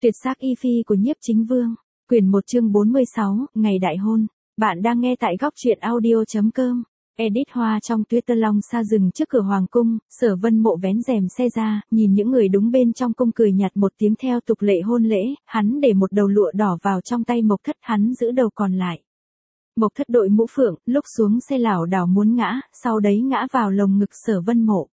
Tuyệt sắc y phi của Nhiếp Chính Vương, quyển 1 chương 46, ngày đại hôn. Bạn đang nghe tại góc truyện audio.com. Edit Hoa trong Twitter. Long xa rừng trước cửa hoàng cung, Sở Vân Mộ vén rèm xe ra, nhìn những người đúng bên trong cung cười nhạt một tiếng theo tục lệ hôn lễ, hắn để một đầu lụa đỏ vào trong tay Mộc Thất, hắn giữ đầu còn lại. Mộc Thất đội mũ phượng, lúc xuống xe lảo đảo muốn ngã, sau đấy ngã vào lồng ngực Sở Vân Mộ.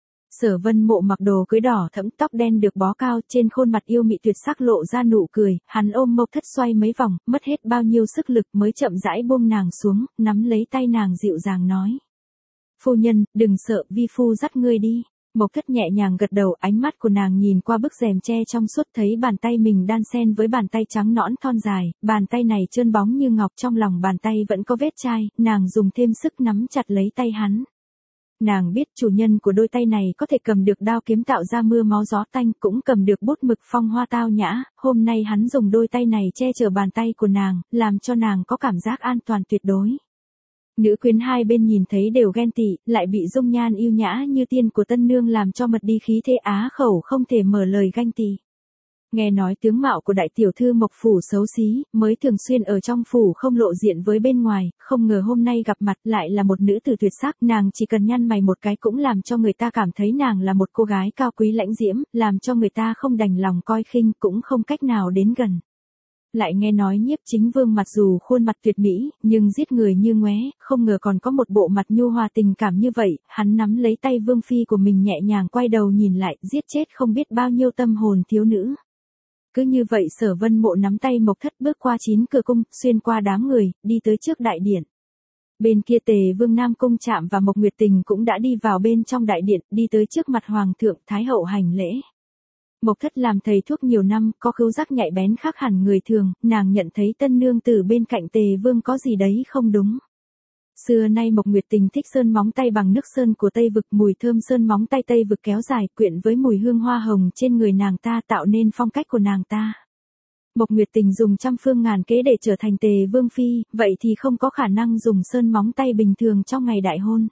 Sở Vân Mộ mặc đồ cưới đỏ thẫm, tóc đen được bó cao, trên khuôn mặt yêu mị tuyệt sắc lộ ra nụ cười, hắn ôm Mộc Thất xoay mấy vòng, mất hết bao nhiêu sức lực mới chậm rãi buông nàng xuống, nắm lấy tay nàng dịu dàng nói: "Phu nhân, đừng sợ, vi phu dắt ngươi đi." Mộc Thất nhẹ nhàng gật đầu, ánh mắt của nàng nhìn qua bức rèm che trong suốt, thấy bàn tay mình đan xen với bàn tay trắng nõn thon dài, bàn tay này trơn bóng như ngọc, trong lòng bàn tay vẫn có vết chai, nàng dùng thêm sức nắm chặt lấy tay hắn. Nàng biết chủ nhân của đôi tay này có thể cầm được đao kiếm tạo ra mưa máu gió tanh, cũng cầm được bút mực phong hoa tao nhã, hôm nay hắn dùng đôi tay này che chở bàn tay của nàng, làm cho nàng có cảm giác an toàn tuyệt đối. Nữ quyến hai bên nhìn thấy đều ghen tị, lại bị dung nhan yêu nhã như tiên của tân nương làm cho mật đi khí thế á khẩu không thể mở lời ganh tị. Nghe nói tướng mạo của đại tiểu thư Mộc phủ xấu xí, mới thường xuyên ở trong phủ không lộ diện với bên ngoài, không ngờ hôm nay gặp mặt lại là một nữ tử tuyệt sắc, nàng chỉ cần nhăn mày một cái cũng làm cho người ta cảm thấy nàng là một cô gái cao quý lãnh diễm, làm cho người ta không đành lòng coi khinh, cũng không cách nào đến gần. Lại nghe nói Nhiếp Chính Vương mặc dù khuôn mặt tuyệt mỹ, nhưng giết người như ngoé, không ngờ còn có một bộ mặt nhu hòa tình cảm như vậy, hắn nắm lấy tay vương phi của mình nhẹ nhàng quay đầu nhìn lại, giết chết không biết bao nhiêu tâm hồn thiếu nữ. Cứ như vậy Sở Vân Mộ nắm tay Mộc Thất bước qua 9 cửa cung, xuyên qua đám người, đi tới trước đại điện. Bên kia Tề Vương Nam Cung Trạm và Mộc Nguyệt Tình cũng đã đi vào bên trong đại điện, đi tới trước mặt Hoàng thượng Thái hậu hành lễ. Mộc Thất làm thầy thuốc nhiều năm, có khứu giác nhạy bén khác hẳn người thường, nàng nhận thấy tân nương tử bên cạnh Tề Vương có gì đấy không đúng. Xưa nay Mộc Nguyệt Tình thích sơn móng tay bằng nước sơn của Tây Vực, mùi thơm sơn móng tay Tây Vực kéo dài quyện với mùi hương hoa hồng trên người nàng ta tạo nên phong cách của nàng ta. Mộc Nguyệt Tình dùng trăm phương ngàn kế để trở thành Tề Vương phi, vậy thì không có khả năng dùng sơn móng tay bình thường trong ngày đại hôn.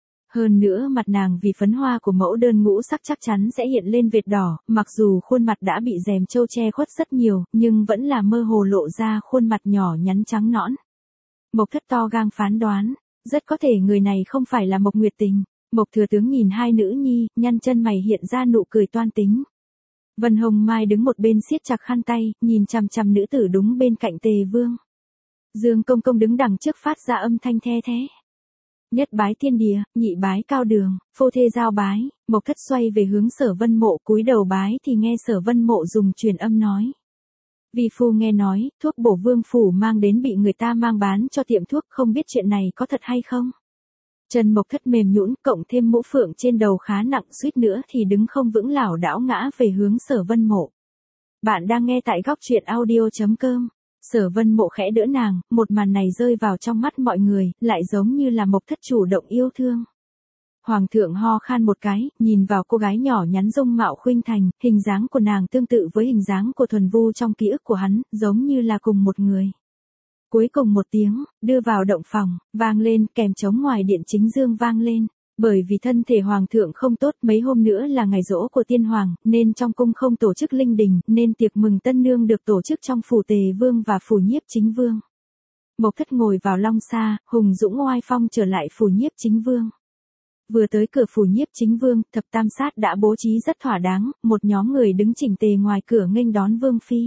Hơn nữa mặt nàng vì phấn hoa của mẫu đơn ngũ sắc chắc chắn sẽ hiện lên vệt đỏ, mặc dù khuôn mặt đã bị rèm trâu che khuất rất nhiều, nhưng vẫn là mơ hồ lộ ra khuôn mặt nhỏ nhắn trắng nõn. Mộc Thất to gan phán đoán, rất có thể người này không phải là Mộc Nguyệt Tình. Mộc thừa tướng nhìn hai nữ nhi, nhăn chân mày hiện ra nụ cười toan tính. Vân Hồng Mai đứng một bên siết chặt khăn tay, nhìn chằm chằm nữ tử đúng bên cạnh Tề Vương. Dương Công Công đứng đằng trước phát ra âm thanh the thế. Nhất bái thiên địa, nhị bái cao đường, phô thê giao bái. Mộc Thất xoay về hướng Sở Vân Mộ cúi đầu bái thì nghe Sở Vân Mộ dùng truyền âm nói: "Vi phu nghe nói, thuốc bổ vương phủ mang đến bị người ta mang bán cho tiệm thuốc, không biết chuyện này có thật hay không?" Chân Mộc Thất mềm nhũn, cộng thêm mũ phượng trên đầu khá nặng, suýt nữa thì đứng không vững lảo đảo ngã về hướng Sở Vân Mộ. Bạn đang nghe tại góc truyện audio.com. Sở Vân Mộ khẽ đỡ nàng, một màn này rơi vào trong mắt mọi người, lại giống như là Mộc Thất chủ động yêu thương. Hoàng thượng ho khan một cái, nhìn vào cô gái nhỏ nhắn dung mạo khuynh thành, hình dáng của nàng tương tự với hình dáng của Thuần Vu trong ký ức của hắn, giống như là cùng một người. Cuối cùng một tiếng, đưa vào động phòng, vang lên, kèm trống ngoài điện chính dương vang lên. Bởi vì thân thể hoàng thượng không tốt, mấy hôm nữa là ngày giỗ của tiên hoàng, nên trong cung không tổ chức linh đình, nên tiệc mừng tân nương được tổ chức trong phủ Tề Vương và phủ Nhiếp Chính Vương. Mộc Thất ngồi vào long xa, hùng dũng oai phong trở lại phủ Nhiếp Chính Vương. Vừa tới cửa phủ Nhiếp Chính Vương, thập tam sát đã bố trí rất thỏa đáng, một nhóm người đứng chỉnh tề ngoài cửa nghênh đón vương phi.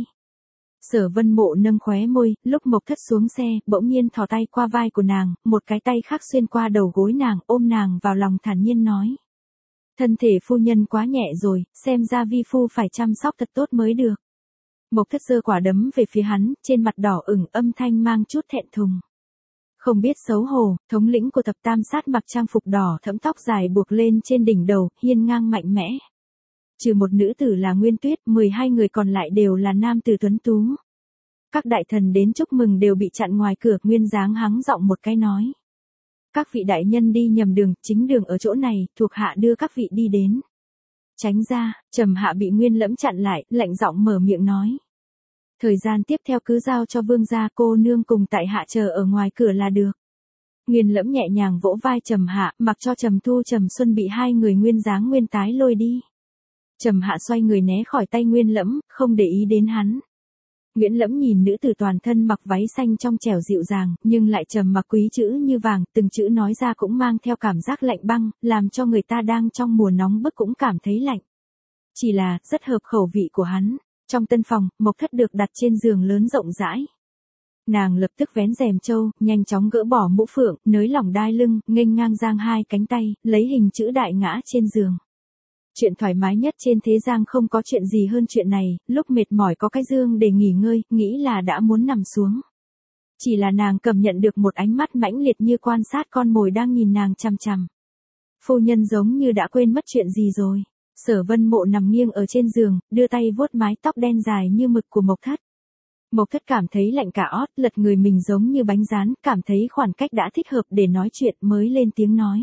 Sở Vân Mộ nâng khóe môi, lúc Mộc Thất xuống xe, bỗng nhiên thò tay qua vai của nàng, một cái tay khác xuyên qua đầu gối nàng, ôm nàng vào lòng thản nhiên nói: "Thân thể phu nhân quá nhẹ rồi, xem ra vi phu phải chăm sóc thật tốt mới được." Mộc Thất giơ quả đấm về phía hắn, trên mặt đỏ ửng, âm thanh mang chút thẹn thùng. Không biết xấu hổ, thống lĩnh của thập tam sát mặc trang phục đỏ thẫm, tóc dài buộc lên trên đỉnh đầu, hiên ngang mạnh mẽ. Trừ một nữ tử là Nguyên Tuyết, 12 người còn lại đều là nam tử tuấn tú. Các đại thần đến chúc mừng đều bị chặn ngoài cửa, Nguyên Giáng hắng giọng một cái nói: "Các vị đại nhân đi nhầm đường, chính đường ở chỗ này, thuộc hạ đưa các vị đi đến." Tránh ra, Trầm Hạ bị Nguyên Lẫm chặn lại, lạnh giọng mở miệng nói: "Thời gian tiếp theo cứ giao cho vương gia, cô nương cùng tại hạ chờ ở ngoài cửa là được." Nguyên Lẫm nhẹ nhàng vỗ vai Trầm Hạ, mặc cho Trầm Thu Trầm Xuân bị hai người Nguyên Giáng Nguyên Tái lôi đi. Trầm Hạ xoay người né khỏi tay Nguyên Lẫm, không để ý đến hắn. Nguyễn Lẫm nhìn nữ tử toàn thân mặc váy xanh trong trẻo dịu dàng, nhưng lại trầm mặc quý chữ như vàng, từng chữ nói ra cũng mang theo cảm giác lạnh băng, làm cho người ta đang trong mùa nóng bức cũng cảm thấy lạnh. Chỉ là, rất hợp khẩu vị của hắn. Trong tân phòng, Mộc Thất được đặt trên giường lớn rộng rãi. Nàng lập tức vén rèm trâu, nhanh chóng gỡ bỏ mũ phượng, nới lỏng đai lưng, nghênh ngang giang hai cánh tay, lấy hình chữ đại ngã trên giường. Chuyện thoải mái nhất trên thế gian không có chuyện gì hơn chuyện này, lúc mệt mỏi có cái giường để nghỉ ngơi, nghĩ là đã muốn nằm xuống. Chỉ là nàng cảm nhận được một ánh mắt mãnh liệt như quan sát con mồi đang nhìn nàng chằm chằm. Phu nhân giống như đã quên mất chuyện gì rồi. Sở Vân Mộ nằm nghiêng ở trên giường, đưa tay vuốt mái tóc đen dài như mực của Mộc Thất. Mộc Thất cảm thấy lạnh cả ót, lật người mình giống như bánh rán, cảm thấy khoảng cách đã thích hợp để nói chuyện mới lên tiếng nói.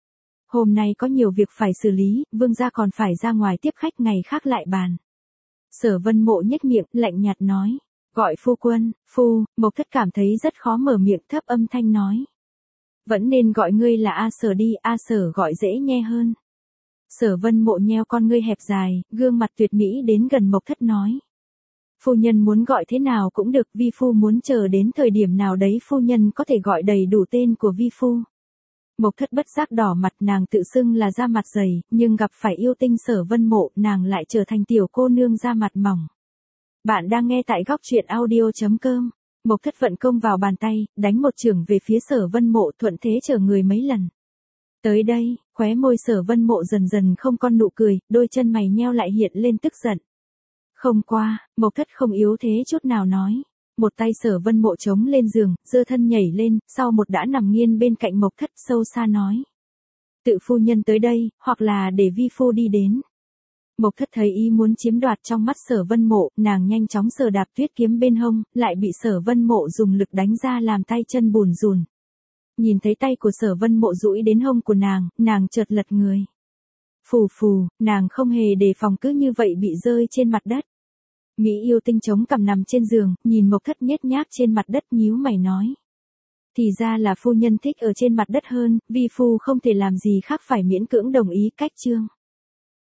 Hôm nay có nhiều việc phải xử lý, vương gia còn phải ra ngoài tiếp khách, ngày khác lại bàn. Sở Vân Mộ nhếch miệng, lạnh nhạt nói. Gọi phu quân, Mộc Thất cảm thấy rất khó mở miệng, thấp âm thanh nói. Vẫn nên gọi ngươi là A Sở đi, A Sở gọi dễ nghe hơn. Sở Vân Mộ nheo con ngươi hẹp dài, gương mặt tuyệt mỹ đến gần Mộc Thất nói. Phu nhân muốn gọi thế nào cũng được, vi phu muốn chờ đến thời điểm nào đấy phu nhân có thể gọi đầy đủ tên của vi phu. Mộc Thất bất giác đỏ mặt, nàng tự xưng là da mặt dày, nhưng gặp phải yêu tinh Sở Vân Mộ, nàng lại trở thành tiểu cô nương da mặt mỏng. Bạn đang nghe tại góc truyện audio.com. Mộc Thất vận công vào bàn tay, đánh một chưởng về phía Sở Vân Mộ, thuận thế trở người mấy lần. Tới đây, khóe môi Sở Vân Mộ dần dần không còn nụ cười, đôi chân mày nheo lại hiện lên tức giận. Không qua, Mộc Thất không yếu thế chút nào nói. Một tay Sở Vân Mộ chống lên giường, giơ thân nhảy lên, sau một đã nằm nghiêng bên cạnh Mộc Thất, sâu xa nói. Tự phu nhân tới đây, hoặc là để vi phu đi đến. Mộc Thất thấy ý muốn chiếm đoạt trong mắt Sở Vân Mộ, nàng nhanh chóng sờ đạp tuyết kiếm bên hông, lại bị Sở Vân Mộ dùng lực đánh ra làm tay chân bùn rùn. Nhìn thấy tay của Sở Vân Mộ duỗi đến hông của nàng chợt lật người. Phù, nàng không hề đề phòng cứ như vậy bị rơi trên mặt đất. Mỹ yêu tinh chống cằm nằm trên giường, nhìn Mộc Thất nhếch nhác trên mặt đất, nhíu mày nói. Thì ra là phu nhân thích ở trên mặt đất hơn, vi phu không thể làm gì khác phải miễn cưỡng đồng ý cách chương.